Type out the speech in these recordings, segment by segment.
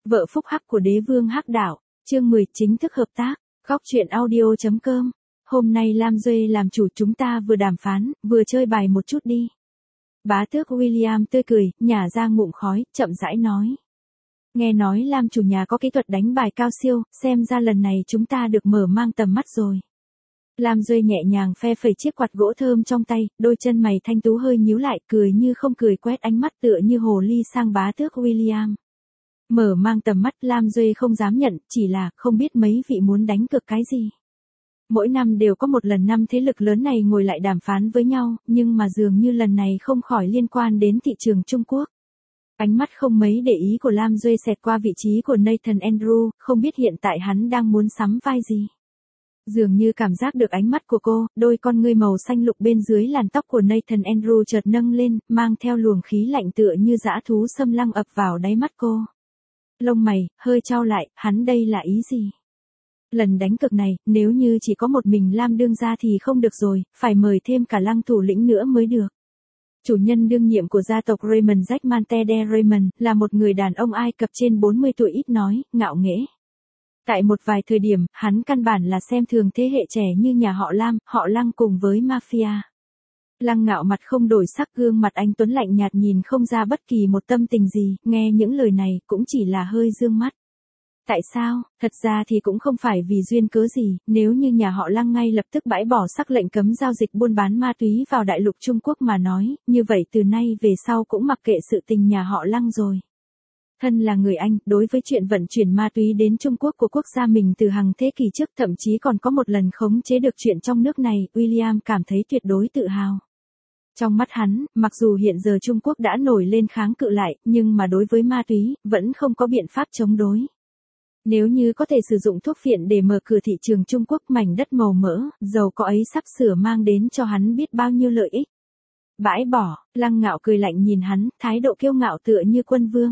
Vợ phúc hắc của đế vương hắc đạo, chương 10 chính thức hợp tác, góc truyện audio.com. Hôm nay Lam Duê làm chủ, chúng ta vừa đàm phán, vừa chơi bài một chút đi. Bá tước William tươi cười, nhả ra ngụm khói, chậm rãi nói. Nghe nói Lam chủ nhà có kỹ thuật đánh bài cao siêu, xem ra lần này chúng ta được mở mang tầm mắt rồi. Lam Duê nhẹ nhàng phe phẩy chiếc quạt gỗ thơm trong tay, đôi chân mày thanh tú hơi nhíu lại, cười như không cười, quét ánh mắt tựa như hồ ly sang bá tước William. Mở mang tầm mắt, Lam Duê không dám nhận, chỉ là không biết mấy vị muốn đánh cược cái gì. Mỗi năm đều có một lần năm thế lực lớn này ngồi lại đàm phán với nhau, nhưng mà dường như lần này không khỏi liên quan đến thị trường Trung Quốc. Ánh mắt không mấy để ý của Lam Duê xẹt qua vị trí của Nathan Andrew, không biết hiện tại hắn đang muốn sắm vai gì. Dường như cảm giác được ánh mắt của cô, đôi con ngươi màu xanh lục bên dưới làn tóc của Nathan Andrew chợt nâng lên, mang theo luồng khí lạnh tựa như dã thú xâm lăng ập vào đáy mắt cô. Lông mày, hơi chau lại, hắn đây là ý gì? Lần đánh cược này, nếu như chỉ có một mình Lam đương gia thì không được rồi, phải mời thêm cả Lăng thủ lĩnh nữa mới được. Chủ nhân đương nhiệm của gia tộc Raymond Jackman de Raymond, là một người đàn ông Ai Cập trên 40 tuổi ít nói, ngạo nghễ. Tại một vài thời điểm, hắn căn bản là xem thường thế hệ trẻ như nhà họ Lam, họ Lăng cùng với mafia. Lăng Ngạo mặt không đổi sắc, gương mặt anh tuấn lạnh nhạt nhìn không ra bất kỳ một tâm tình gì, nghe những lời này cũng chỉ là hơi dương mắt. Tại sao? Thật ra thì cũng không phải vì duyên cớ gì, nếu như nhà họ Lăng ngay lập tức bãi bỏ sắc lệnh cấm giao dịch buôn bán ma túy vào đại lục Trung Quốc mà nói, như vậy từ nay về sau cũng mặc kệ sự tình nhà họ Lăng rồi. Thân là người Anh, đối với chuyện vận chuyển ma túy đến Trung Quốc của quốc gia mình từ hàng thế kỷ trước, thậm chí còn có một lần khống chế được chuyện trong nước này, William cảm thấy tuyệt đối tự hào. Trong mắt hắn, mặc dù hiện giờ Trung Quốc đã nổi lên kháng cự lại, nhưng mà đối với ma túy, vẫn không có biện pháp chống đối. Nếu như có thể sử dụng thuốc phiện để mở cửa thị trường Trung Quốc, mảnh đất màu mỡ, giàu có ấy sắp sửa mang đến cho hắn biết bao nhiêu lợi ích. Bãi bỏ, Lăng Ngạo cười lạnh nhìn hắn, thái độ kiêu ngạo tựa như quân vương.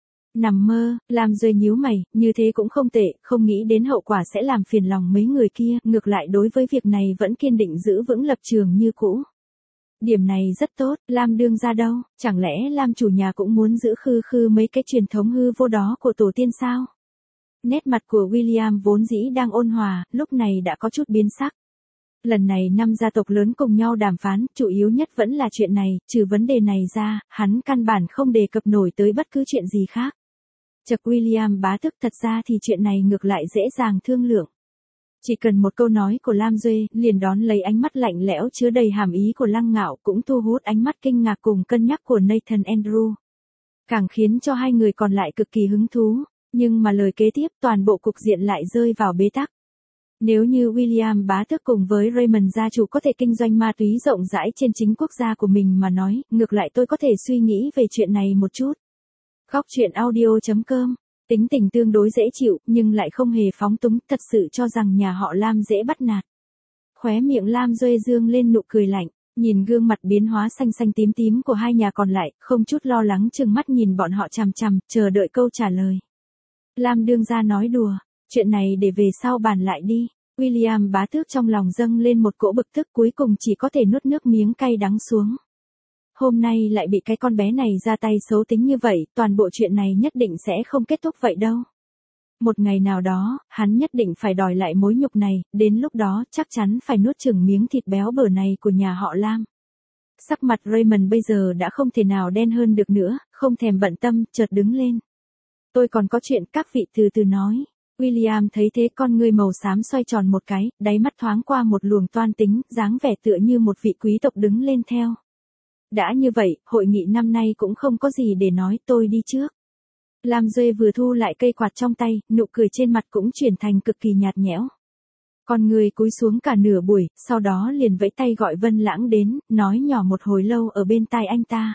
Nằm mơ, Lam Duê nhíu mày, như thế cũng không tệ, không nghĩ đến hậu quả sẽ làm phiền lòng mấy người kia, ngược lại đối với việc này vẫn kiên định giữ vững lập trường như cũ. Điểm này rất tốt, Lam đương ra đâu, chẳng lẽ Lam chủ nhà cũng muốn giữ khư khư mấy cái truyền thống hư vô đó của tổ tiên sao? Nét mặt của William vốn dĩ đang ôn hòa, lúc này đã có chút biến sắc. Lần này 5 gia tộc lớn cùng nhau đàm phán, chủ yếu nhất vẫn là chuyện này, trừ vấn đề này ra, hắn căn bản không đề cập nổi tới bất cứ chuyện gì khác. Chậc William bá tước, thật ra thì chuyện này ngược lại dễ dàng thương lượng. Chỉ cần một câu nói của Lam Duê, liền đón lấy ánh mắt lạnh lẽo chứa đầy hàm ý của Lăng Ngạo, cũng thu hút ánh mắt kinh ngạc cùng cân nhắc của Nathan Andrew. Càng khiến cho hai người còn lại cực kỳ hứng thú, nhưng mà lời kế tiếp toàn bộ cục diện lại rơi vào bế tắc. Nếu như William bá tước cùng với Raymond gia chủ có thể kinh doanh ma túy rộng rãi trên chính quốc gia của mình mà nói, ngược lại tôi có thể suy nghĩ về chuyện này một chút. Góc truyện audio.com. Tính tình tương đối dễ chịu, nhưng lại không hề phóng túng, thật sự cho rằng nhà họ Lam dễ bắt nạt. Khóe miệng Lam Duê dương lên nụ cười lạnh, nhìn gương mặt biến hóa xanh xanh tím tím của hai nhà còn lại, không chút lo lắng trừng mắt nhìn bọn họ chằm chằm, chờ đợi câu trả lời. Lam đương gia nói đùa, chuyện này để về sau bàn lại đi. William bá tước trong lòng dâng lên một cỗ bực tức, cuối cùng chỉ có thể nuốt nước miếng cay đắng xuống. Hôm nay lại bị cái con bé này ra tay xấu tính như vậy, toàn bộ chuyện này nhất định sẽ không kết thúc vậy đâu. Một ngày nào đó, hắn nhất định phải đòi lại mối nhục này, đến lúc đó chắc chắn phải nuốt chửng miếng thịt béo bở này của nhà họ Lam. Sắc mặt Raymond bây giờ đã không thể nào đen hơn được nữa, không thèm bận tâm, chợt đứng lên. Tôi còn có chuyện, các vị từ từ nói. William thấy thế, con ngươi màu xám xoay tròn một cái, đáy mắt thoáng qua một luồng toan tính, dáng vẻ tựa như một vị quý tộc đứng lên theo. Đã như vậy, hội nghị năm nay cũng không có gì để nói, tôi đi trước. Lam Duê vừa thu lại cây quạt trong tay, nụ cười trên mặt cũng chuyển thành cực kỳ nhạt nhẽo. Con người cúi xuống cả nửa buổi, sau đó liền vẫy tay gọi Vân Lãng đến, nói nhỏ một hồi lâu ở bên tai anh ta.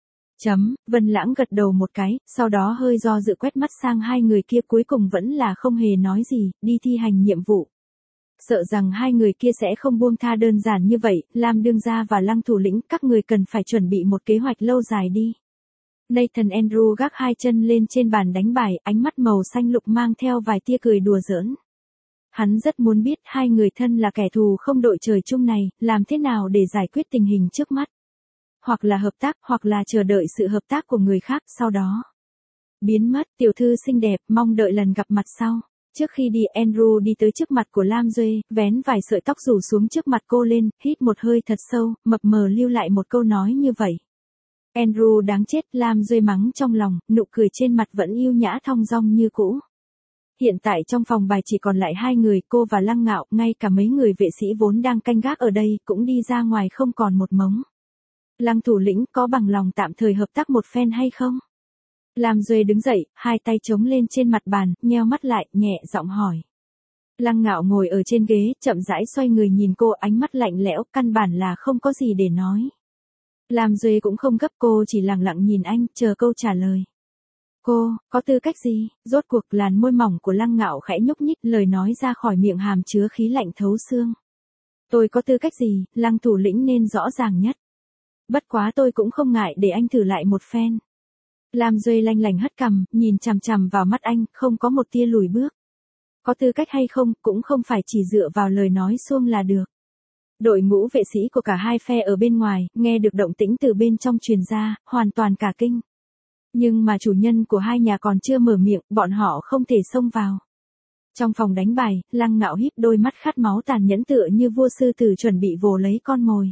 Vân Lãng gật đầu một cái, sau đó hơi do dự quét mắt sang hai người kia, cuối cùng vẫn là không hề nói gì, đi thi hành nhiệm vụ. Sợ rằng hai người kia sẽ không buông tha đơn giản như vậy, Lam đương gia và Lăng thủ lĩnh, các người cần phải chuẩn bị một kế hoạch lâu dài đi. Nathan Andrew gác hai chân lên trên bàn đánh bài, ánh mắt màu xanh lục mang theo vài tia cười đùa giỡn. Hắn rất muốn biết hai người thân là kẻ thù không đội trời chung này, làm thế nào để giải quyết tình hình trước mắt. Hoặc là hợp tác, hoặc là chờ đợi sự hợp tác của người khác sau đó. Biến mất, tiểu thư xinh đẹp, mong đợi lần gặp mặt sau. Trước khi đi Andrew đi tới trước mặt của Lam Duê, vén vài sợi tóc rủ xuống trước mặt cô lên, hít một hơi thật sâu, mập mờ lưu lại một câu nói như vậy. Andrew đáng chết, Lam Duê mắng trong lòng, nụ cười trên mặt vẫn yêu nhã thong dong như cũ. Hiện tại trong phòng bài chỉ còn lại hai người, cô và Lăng Ngạo, ngay cả mấy người vệ sĩ vốn đang canh gác ở đây, cũng đi ra ngoài không còn một mống. Lăng thủ lĩnh có bằng lòng tạm thời hợp tác một phen hay không? Lam Duê đứng dậy, hai tay chống lên trên mặt bàn, nheo mắt lại, nhẹ giọng hỏi. Lăng Ngạo ngồi ở trên ghế, chậm rãi xoay người nhìn cô, ánh mắt lạnh lẽo, căn bản là không có gì để nói. Lam Duê cũng không gấp, cô chỉ lặng lặng nhìn anh, chờ câu trả lời. Cô, có tư cách gì? Rốt cuộc làn môi mỏng của Lăng Ngạo khẽ nhúc nhích, lời nói ra khỏi miệng hàm chứa khí lạnh thấu xương. Tôi có tư cách gì, Lăng thủ lĩnh nên rõ ràng nhất. Bất quá tôi cũng không ngại để anh thử lại một phen. Lam Duê lanh lảnh hất cằm, nhìn chằm chằm vào mắt anh, không có một tia lùi bước. Có tư cách hay không, cũng không phải chỉ dựa vào lời nói suông là được. Đội ngũ vệ sĩ của cả hai phe ở bên ngoài, nghe được động tĩnh từ bên trong truyền ra, hoàn toàn cả kinh. Nhưng mà chủ nhân của hai nhà còn chưa mở miệng, bọn họ không thể xông vào. Trong phòng đánh bài, Lăng Ngạo híp đôi mắt khát máu tàn nhẫn tựa như vua sư tử chuẩn bị vồ lấy con mồi.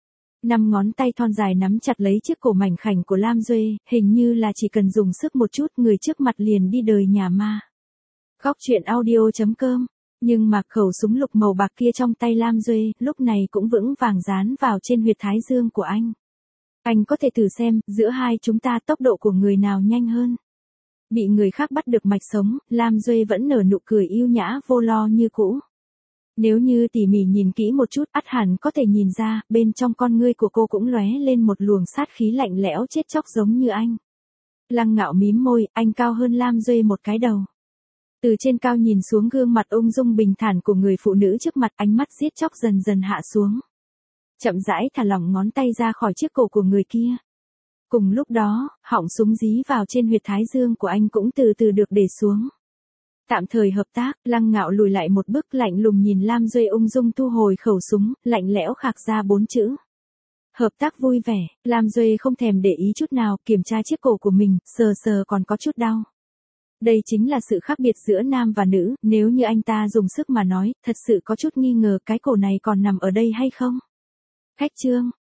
5 ngón tay thon dài nắm chặt lấy chiếc cổ mảnh khảnh của Lam Duê, hình như là chỉ cần dùng sức một chút người trước mặt liền đi đời nhà ma. Góc truyện audio.com. Nhưng mà khẩu súng lục màu bạc kia trong tay Lam Duê, lúc này cũng vững vàng dán vào trên huyệt thái dương của anh. Anh có thể thử xem, giữa hai chúng ta tốc độ của người nào nhanh hơn. Bị người khác bắt được mạch sống, Lam Duê vẫn nở nụ cười yêu nhã vô lo như cũ. Nếu như tỉ mỉ nhìn kỹ một chút, ắt hẳn có thể nhìn ra, bên trong con ngươi của cô cũng lóe lên một luồng sát khí lạnh lẽo chết chóc giống như anh. Lăng Ngạo mím môi, anh cao hơn Lam Duê một cái đầu. Từ trên cao nhìn xuống gương mặt ung dung bình thản của người phụ nữ trước mặt, ánh mắt giết chóc dần dần hạ xuống. Chậm rãi thả lỏng ngón tay ra khỏi chiếc cổ của người kia. Cùng lúc đó, họng súng dí vào trên huyệt thái dương của anh cũng từ từ được để xuống. Tạm thời hợp tác, Lăng Ngạo lùi lại một bước, lạnh lùng nhìn Lam Duê ung dung thu hồi khẩu súng, lạnh lẽo khạc ra 4 chữ. Hợp tác vui vẻ, Lam Duê không thèm để ý chút nào, kiểm tra chiếc cổ của mình, sờ sờ còn có chút đau. Đây chính là sự khác biệt giữa nam và nữ, nếu như anh ta dùng sức mà nói, thật sự có chút nghi ngờ cái cổ này còn nằm ở đây hay không. Khách trương,